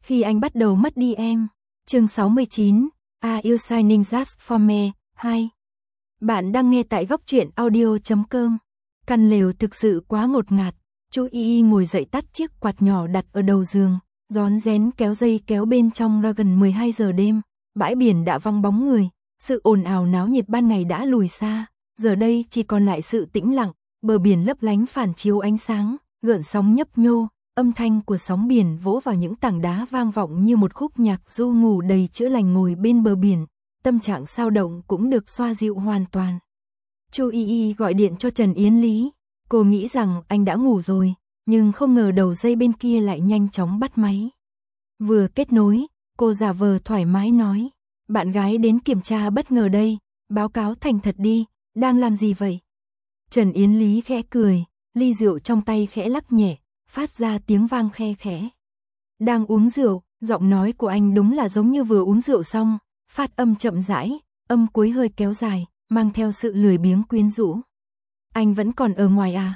Khi anh bắt đầu mất đi em. Chương 69, Are You Signing Just For Me? 2. Bạn đang nghe tại góc truyện audio.com. Căn lều thực sự quá ngột ngạt. Chu Y ngồi dậy tắt chiếc quạt nhỏ đặt ở đầu giường, rón rén kéo dây kéo bên trong ra gần 12 giờ đêm. Bãi biển đã vắng bóng người, sự ồn ào náo nhiệt ban ngày đã lùi xa, giờ đây chỉ còn lại sự tĩnh lặng, bờ biển lấp lánh phản chiếu ánh sáng, gợn sóng nhấp nhô, âm thanh của sóng biển vỗ vào những tảng đá vang vọng như một khúc nhạc du ngủ đầy chữa lành. Ngồi bên bờ biển, tâm trạng sao động cũng được xoa dịu hoàn toàn. Chu Y gọi điện cho Trần Yến Lý, cô nghĩ rằng anh đã ngủ rồi, nhưng không ngờ đầu dây bên kia lại nhanh chóng bắt máy. Vừa kết nối, cô giả vờ thoải mái nói, bạn gái đến kiểm tra bất ngờ đây, báo cáo thành thật đi, đang làm gì vậy? Trần Yến Lý khẽ cười, ly rượu trong tay khẽ lắc nhẹ, phát ra tiếng vang khe khẽ. Đang uống rượu, giọng nói của anh đúng là giống như vừa uống rượu xong, phát âm chậm rãi, âm cuối hơi kéo dài, mang theo sự lười biếng quyến rũ. Anh vẫn còn ở ngoài à?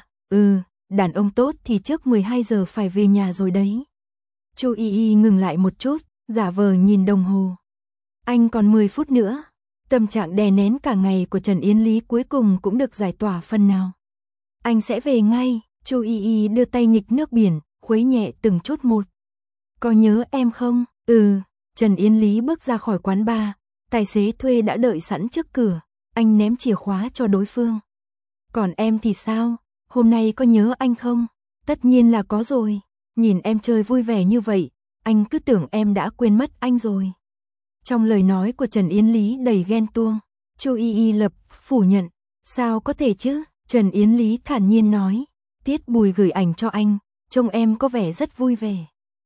Đàn ông tốt thì trước 12 giờ phải về nhà rồi đấy. Chu Y ngừng lại một chút, giả vờ nhìn đồng hồ. Anh còn 10 phút nữa. Tâm trạng đè nén cả ngày của Trần Yến Lý cuối cùng cũng được giải tỏa phần nào. Anh sẽ về ngay. Chu Y đưa tay nghịch nước biển, khuấy nhẹ từng chút một. Có nhớ em không? Trần Yến Lý bước ra khỏi quán bar, tài xế thuê đã đợi sẵn trước cửa, anh ném chìa khóa cho đối phương. Còn em thì sao? Hôm nay có nhớ anh không? Tất nhiên là có rồi, nhìn em chơi vui vẻ như vậy, anh cứ tưởng em đã quên mất anh rồi. Trong lời nói của Trần Yến Lý đầy ghen tuông, Chu Y lập phủ nhận, sao có thể chứ? Trần Yến Lý thản nhiên nói, Tiết Bùi gửi ảnh cho anh, trông em có vẻ rất vui vẻ.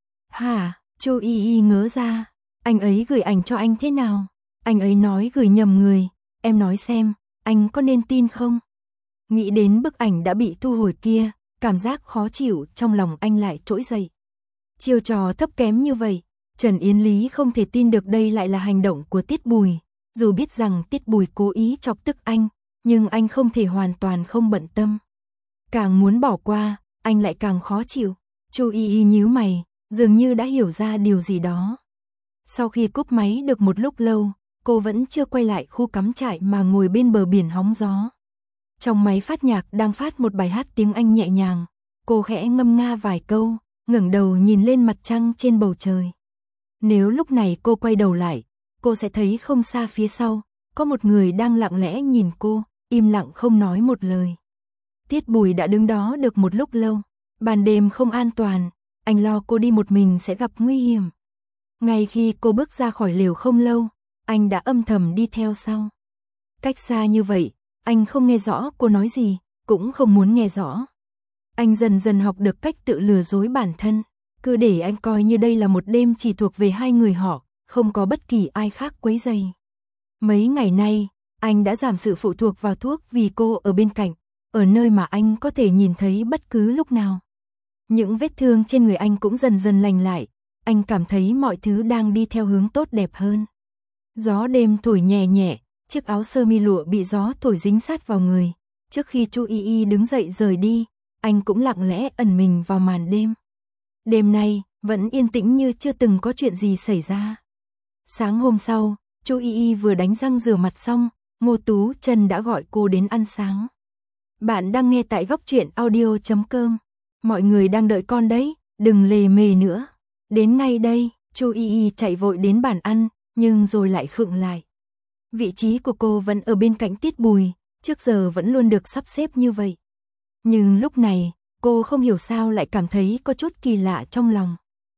Hả? Chu Y ngớ ra, anh ấy gửi ảnh cho anh thế nào? Anh ấy nói gửi nhầm người, em nói xem, anh có nên tin không? Nghĩ đến bức ảnh đã bị thu hồi kia, cảm giác khó chịu trong lòng anh lại trỗi dậy. Chiêu trò thấp kém như vậy, Trần Yến Lý không thể tin được đây lại là hành động của Tiết Bùi. Dù biết rằng Tiết Bùi cố ý chọc tức anh, nhưng anh không thể hoàn toàn không bận tâm. Càng muốn bỏ qua, anh lại càng khó chịu. Chu Y nhíu mày, dường như đã hiểu ra điều gì đó. Sau khi cúp máy được một lúc lâu, cô vẫn chưa quay lại khu cắm trại mà ngồi bên bờ biển hóng gió. Trong máy phát nhạc đang phát một bài hát tiếng Anh nhẹ nhàng, cô khẽ ngâm nga vài câu, ngẩng đầu nhìn lên mặt trăng trên bầu trời. Nếu lúc này cô quay đầu lại, cô sẽ thấy không xa phía sau, có một người đang lặng lẽ nhìn cô, im lặng không nói một lời. Tiết Bùi đã đứng đó được một lúc lâu, ban đêm không an toàn, anh lo cô đi một mình sẽ gặp nguy hiểm. Ngay khi cô bước ra khỏi lều không lâu, anh đã âm thầm đi theo sau. Cách xa như vậy, anh không nghe rõ cô nói gì, cũng không muốn nghe rõ. Anh dần dần học được cách tự lừa dối bản thân, cứ để anh coi như đây là một đêm chỉ thuộc về hai người họ, không có bất kỳ ai khác quấy rầy. Mấy ngày nay, anh đã giảm sự phụ thuộc vào thuốc vì cô ở bên cạnh, ở nơi mà anh có thể nhìn thấy bất cứ lúc nào. Những vết thương trên người anh cũng dần dần lành lại, anh cảm thấy mọi thứ đang đi theo hướng tốt đẹp hơn. Gió đêm thổi nhẹ nhẹ, chiếc áo sơ mi lụa bị gió thổi dính sát vào người. Trước khi Chu Y đứng dậy rời đi, anh cũng lặng lẽ ẩn mình vào màn đêm. Đêm nay, vẫn yên tĩnh như chưa từng có chuyện gì xảy ra. Sáng hôm sau, Chu Y vừa đánh răng rửa mặt xong, Ngô Tú Trân đã gọi cô đến ăn sáng. Bạn đang nghe tại góc truyện audio.com. Mọi người đang đợi con đấy, đừng lề mề nữa. Đến ngay đây, Chu Y chạy vội đến bàn ăn, nhưng rồi lại khựng lại. Vị trí của cô vẫn ở bên cạnh Tiết Bùi, trước giờ vẫn luôn được sắp xếp như vậy. Nhưng lúc này, cô không hiểu sao lại cảm thấy có chút kỳ lạ trong lòng.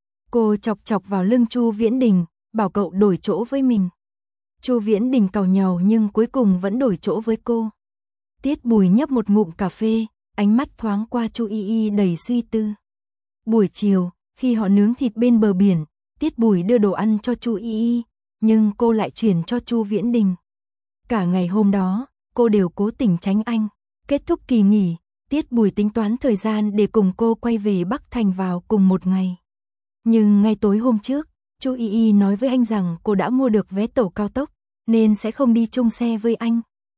Cô chọc chọc vào lưng Chu Viễn Đình, bảo cậu đổi chỗ với mình. Chu Viễn Đình càu nhàu nhưng cuối cùng vẫn đổi chỗ với cô. Tiết Bùi nhấp một ngụm cà phê, ánh mắt thoáng qua Chu Y đầy suy tư. Buổi chiều, khi họ nướng thịt bên bờ biển, Tiết Bùi đưa đồ ăn cho Chu Y, nhưng cô lại chuyển cho Chu Viễn Đình. Cả ngày hôm đó, cô đều cố tình tránh anh. Kết thúc kỳ nghỉ, Tiết Bùi tính toán thời gian để cùng cô quay về Bắc Thành vào cùng một ngày. Nhưng ngay tối hôm trước, Chu Y nói với anh rằng cô đã mua được vé tàu cao tốc, nên sẽ không đi chung xe với anh.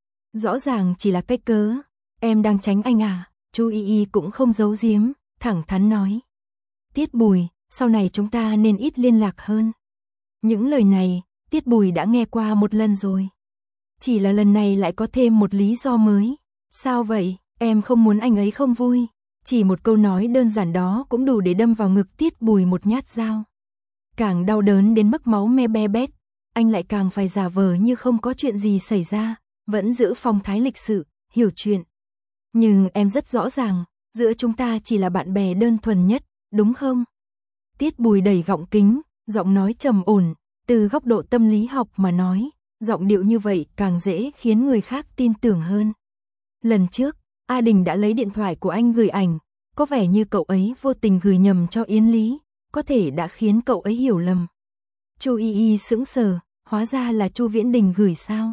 Rõ ràng chỉ là cái cớ. Em đang tránh anh à? Chu Y cũng không giấu giếm, thẳng thắn nói. Tiết Bùi, sau này chúng ta nên ít liên lạc hơn. Những lời này, Tiết Bùi đã nghe qua một lần rồi. Chỉ là lần này lại có thêm một lý do mới. Sao vậy, em không muốn anh ấy không vui? Chỉ một câu nói đơn giản đó cũng đủ để đâm vào ngực Tiết Bùi một nhát dao. Càng đau đớn đến mức máu me be bét, anh lại càng phải giả vờ như không có chuyện gì xảy ra, vẫn giữ phong thái lịch sự, hiểu chuyện. Nhưng em rất rõ ràng, giữa chúng ta chỉ là bạn bè đơn thuần nhất, đúng không? Tiết Bùi đẩy gọng kính, giọng nói trầm ổn, từ góc độ tâm lý học mà nói, giọng điệu như vậy càng dễ khiến người khác tin tưởng hơn. Lần trước, A Đình đã lấy điện thoại của anh gửi ảnh, có vẻ như cậu ấy vô tình gửi nhầm cho Yến Lý, có thể đã khiến cậu ấy hiểu lầm. Chu Y Y sững sờ, hóa ra là Chu Viễn Đình gửi sao?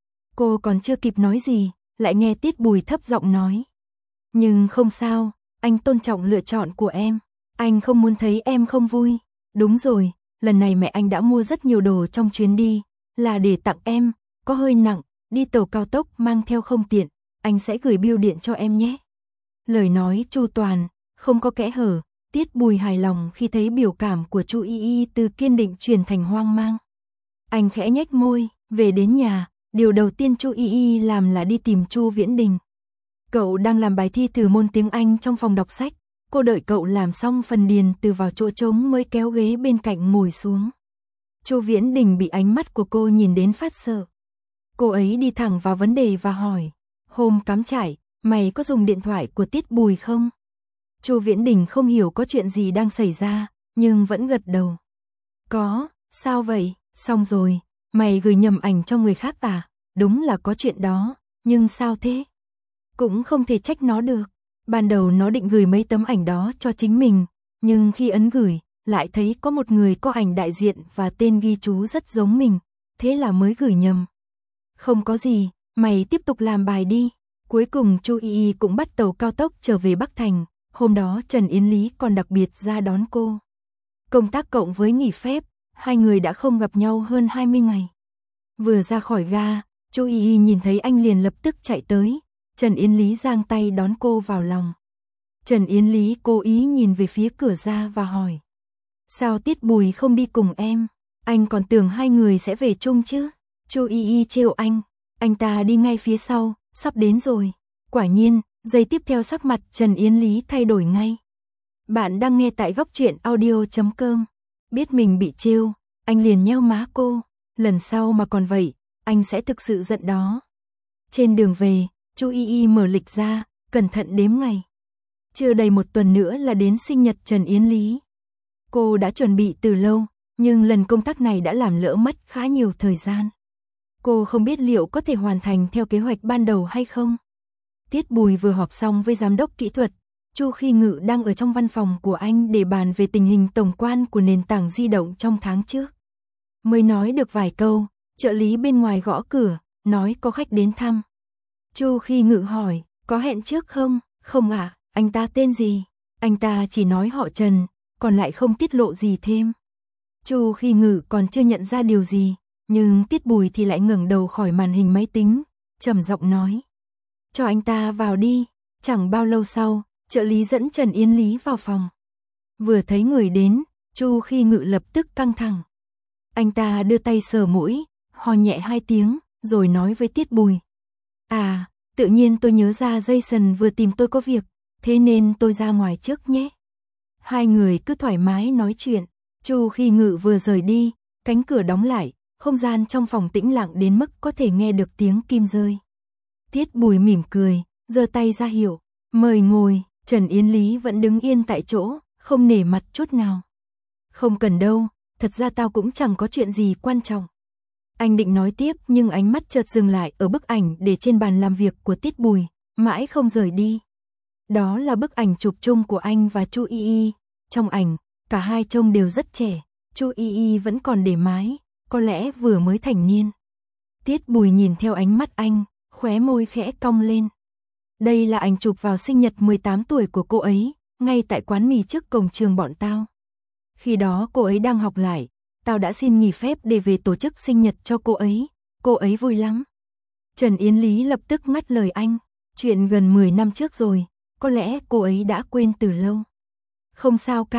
Cô còn chưa kịp nói gì, lại nghe Tiết Bùi thấp giọng nói. Nhưng không sao, anh tôn trọng lựa chọn của em, anh không muốn thấy em không vui. Đúng rồi, lần này mẹ anh đã mua rất nhiều đồ trong chuyến đi, là để tặng em, có hơi nặng, đi tàu cao tốc mang theo không tiện, anh sẽ gửi bưu điện cho em nhé. Lời nói chu toàn, không có kẽ hở, Tiết Bùi hài lòng khi thấy biểu cảm của Chu Y Y từ kiên định chuyển thành hoang mang. Anh khẽ nhếch môi, về đến nhà, điều đầu tiên Chu Y Y làm là đi tìm Chu Viễn Đình. Cậu đang làm bài thi thử môn tiếng Anh trong phòng đọc sách, cô đợi cậu làm xong phần điền từ vào chỗ trống mới kéo ghế bên cạnh ngồi xuống. Chu Viễn Đình bị ánh mắt của cô nhìn đến phát sợ. Cô ấy đi thẳng vào vấn đề và hỏi, hôm cắm trại, mày có dùng điện thoại của Tiết Bùi không? Chu Viễn Đình không hiểu có chuyện gì đang xảy ra, nhưng vẫn gật đầu. Có, sao vậy? Xong rồi, mày gửi nhầm ảnh cho người khác à? Đúng là có chuyện đó, nhưng sao thế? Cũng không thể trách nó được. Ban đầu nó định gửi mấy tấm ảnh đó cho chính mình, nhưng khi ấn gửi, lại thấy có một người có ảnh đại diện và tên ghi chú rất giống mình, thế là mới gửi nhầm. Không có gì, mày tiếp tục làm bài đi. Cuối cùng Chu Y Y cũng bắt tàu cao tốc trở về Bắc Thành, hôm đó Trần Yến Lý còn đặc biệt ra đón cô. Công tác cộng với nghỉ phép, hai người đã không gặp nhau hơn 20 ngày. Vừa ra khỏi ga, Chu Y Y nhìn thấy anh liền lập tức chạy tới, Trần Yến Lý giang tay đón cô vào lòng. Trần Yến Lý cố ý nhìn về phía cửa ra và hỏi. Sao Tiết Bùi không đi cùng em? Anh còn tưởng hai người sẽ về chung chứ? Chu Y Y trêu anh ta đi ngay phía sau, sắp đến rồi. Quả nhiên, giây tiếp theo sắc mặt Trần Yến Lý thay đổi ngay. Bạn đang nghe tại góc truyện audio.com. Biết mình bị trêu, anh liền nheo má cô. Lần sau mà còn vậy, anh sẽ thực sự giận đó. Trên đường về, Chu Y Y mở lịch ra, cẩn thận đếm ngày. Chưa đầy một tuần nữa là đến sinh nhật Trần Yến Lý. Cô đã chuẩn bị từ lâu, nhưng lần công tác này đã làm lỡ mất khá nhiều thời gian. Cô không biết liệu có thể hoàn thành theo kế hoạch ban đầu hay không. Tiết Bùi vừa họp xong với giám đốc kỹ thuật, Chu Khi Ngự đang ở trong văn phòng của anh để bàn về tình hình tổng quan của nền tảng di động trong tháng trước. Mới nói được vài câu, trợ lý bên ngoài gõ cửa, nói có khách đến thăm. Chu Khi Ngự hỏi, có hẹn trước không? Không ạ, anh ta tên gì? Anh ta chỉ nói họ Trần, còn lại không tiết lộ gì thêm. Chu Khi Ngự còn chưa nhận ra điều gì, nhưng Tiết Bùi thì lại ngẩng đầu khỏi màn hình máy tính, trầm giọng nói. Cho anh ta vào đi. Chẳng bao lâu sau, trợ lý dẫn Trần Yến Lý vào phòng. Vừa thấy người đến, Chu Khi Ngự lập tức căng thẳng. Anh ta đưa tay sờ mũi, ho nhẹ 2 tiếng, rồi nói với Tiết Bùi. À, tự nhiên tôi nhớ ra Jason vừa tìm tôi có việc, thế nên tôi ra ngoài trước nhé. Hai người cứ thoải mái nói chuyện. Chu Khi Ngự vừa rời đi, cánh cửa đóng lại, không gian trong phòng tĩnh lặng đến mức có thể nghe được tiếng kim rơi. Tiết Bùi mỉm cười, giơ tay ra hiệu, mời ngồi. Trần Yến Lý vẫn đứng yên tại chỗ, không nể mặt chút nào. Không cần đâu, thật ra tao cũng chẳng có chuyện gì quan trọng. Anh định nói tiếp nhưng ánh mắt chợt dừng lại ở bức ảnh để trên bàn làm việc của Tiết Bùi, mãi không rời đi. Đó là bức ảnh chụp chung của anh và Chu Y Y. Trong ảnh, cả hai trông đều rất trẻ, Chu Y Y vẫn còn để mái, có lẽ vừa mới thành niên. Tiết Bùi nhìn theo ánh mắt anh, khóe môi khẽ cong lên. Đây là ảnh chụp vào sinh nhật 18 tuổi của cô ấy, ngay tại quán mì trước cổng trường bọn tao. Khi đó cô ấy đang học lại, tao đã xin nghỉ phép để về tổ chức sinh nhật cho cô ấy vui lắm. Trần Yến Lý lập tức ngắt lời anh, chuyện gần 10 năm trước rồi, có lẽ cô ấy đã quên từ lâu. Không sao cả,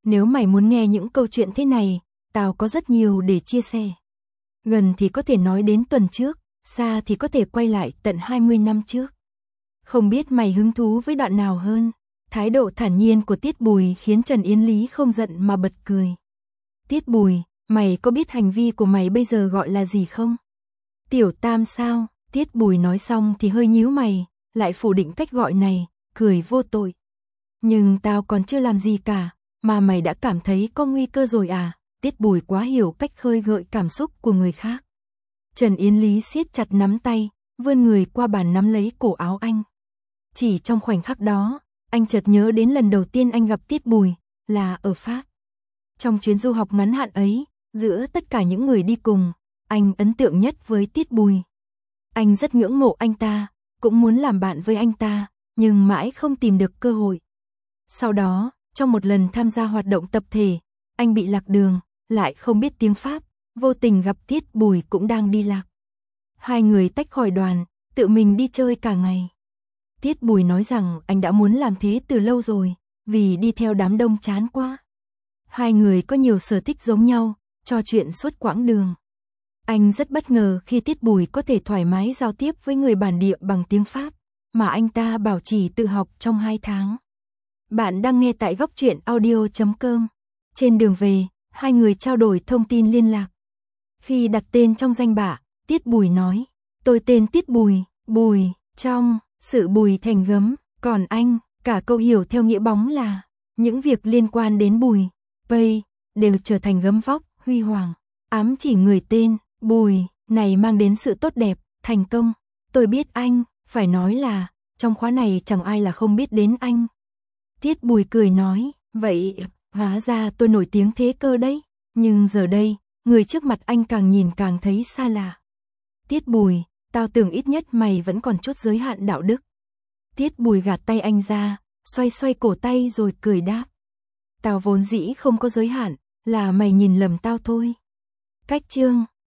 Nếu mày muốn nghe những câu chuyện thế này, tao có rất nhiều để chia sẻ. Gần thì có thể nói đến tuần trước, xa thì có thể quay lại tận 20 năm trước. Không biết mày hứng thú với đoạn nào hơn? Thái độ thản nhiên của Tiết Bùi khiến Trần Yến Lý không giận mà bật cười. Tiết Bùi, mày có biết hành vi của mày bây giờ gọi là gì không? Tiểu tam sao? Tiết Bùi nói xong thì hơi nhíu mày, lại phủ định cách gọi này, cười vô tội. Nhưng tao còn chưa làm gì cả, mà mày đã cảm thấy có nguy cơ rồi à? Tiết Bùi quá hiểu cách khơi gợi cảm xúc của người khác. Trần Yến Lý siết chặt nắm tay, vươn người qua bàn nắm lấy cổ áo anh. Chỉ trong khoảnh khắc đó, anh chợt nhớ đến lần đầu tiên anh gặp Tiết Bùi, là ở Pháp. Trong chuyến du học ngắn hạn ấy, giữa tất cả những người đi cùng, anh ấn tượng nhất với Tiết Bùi. Anh rất ngưỡng mộ anh ta, cũng muốn làm bạn với anh ta, nhưng mãi không tìm được cơ hội. Sau đó, trong một lần tham gia hoạt động tập thể, anh bị lạc đường, lại không biết tiếng Pháp, vô tình gặp Tiết Bùi cũng đang đi lạc. Hai người tách khỏi đoàn, tự mình đi chơi cả ngày. Tiết Bùi nói rằng anh đã muốn làm thế từ lâu rồi, vì đi theo đám đông chán quá. Hai người có nhiều sở thích giống nhau, trò chuyện suốt quãng đường. Anh rất bất ngờ khi Tiết Bùi có thể thoải mái giao tiếp với người bản địa bằng tiếng Pháp, mà anh ta bảo chỉ tự học trong 2 tháng. Bạn đang nghe tại góc truyện audio.com. Trên đường về, hai người trao đổi thông tin liên lạc. Khi đặt tên trong danh bạ, Tiết Bùi nói, tôi tên Tiết Bùi, Bùi, trong, sự Bùi thành gấm, còn anh, cả câu hiểu theo nghĩa bóng là, những việc liên quan đến Bùi, Pây, đều trở thành gấm vóc, huy hoàng, ám chỉ người tên, Bùi, này mang đến sự tốt đẹp, thành công. Tôi biết anh, phải nói là, trong khóa này chẳng ai là không biết đến anh. Tiết Bùi cười nói, vậy, hóa ra tôi nổi tiếng thế cơ đấy, nhưng giờ đây, người trước mặt anh càng nhìn càng thấy xa lạ. Tiết Bùi, tao tưởng ít nhất mày vẫn còn chút giới hạn đạo đức. Tiết Bùi gạt tay anh ra, xoay xoay cổ tay rồi cười đáp. Tao vốn dĩ không có giới hạn, là mày nhìn lầm tao thôi. Cách chương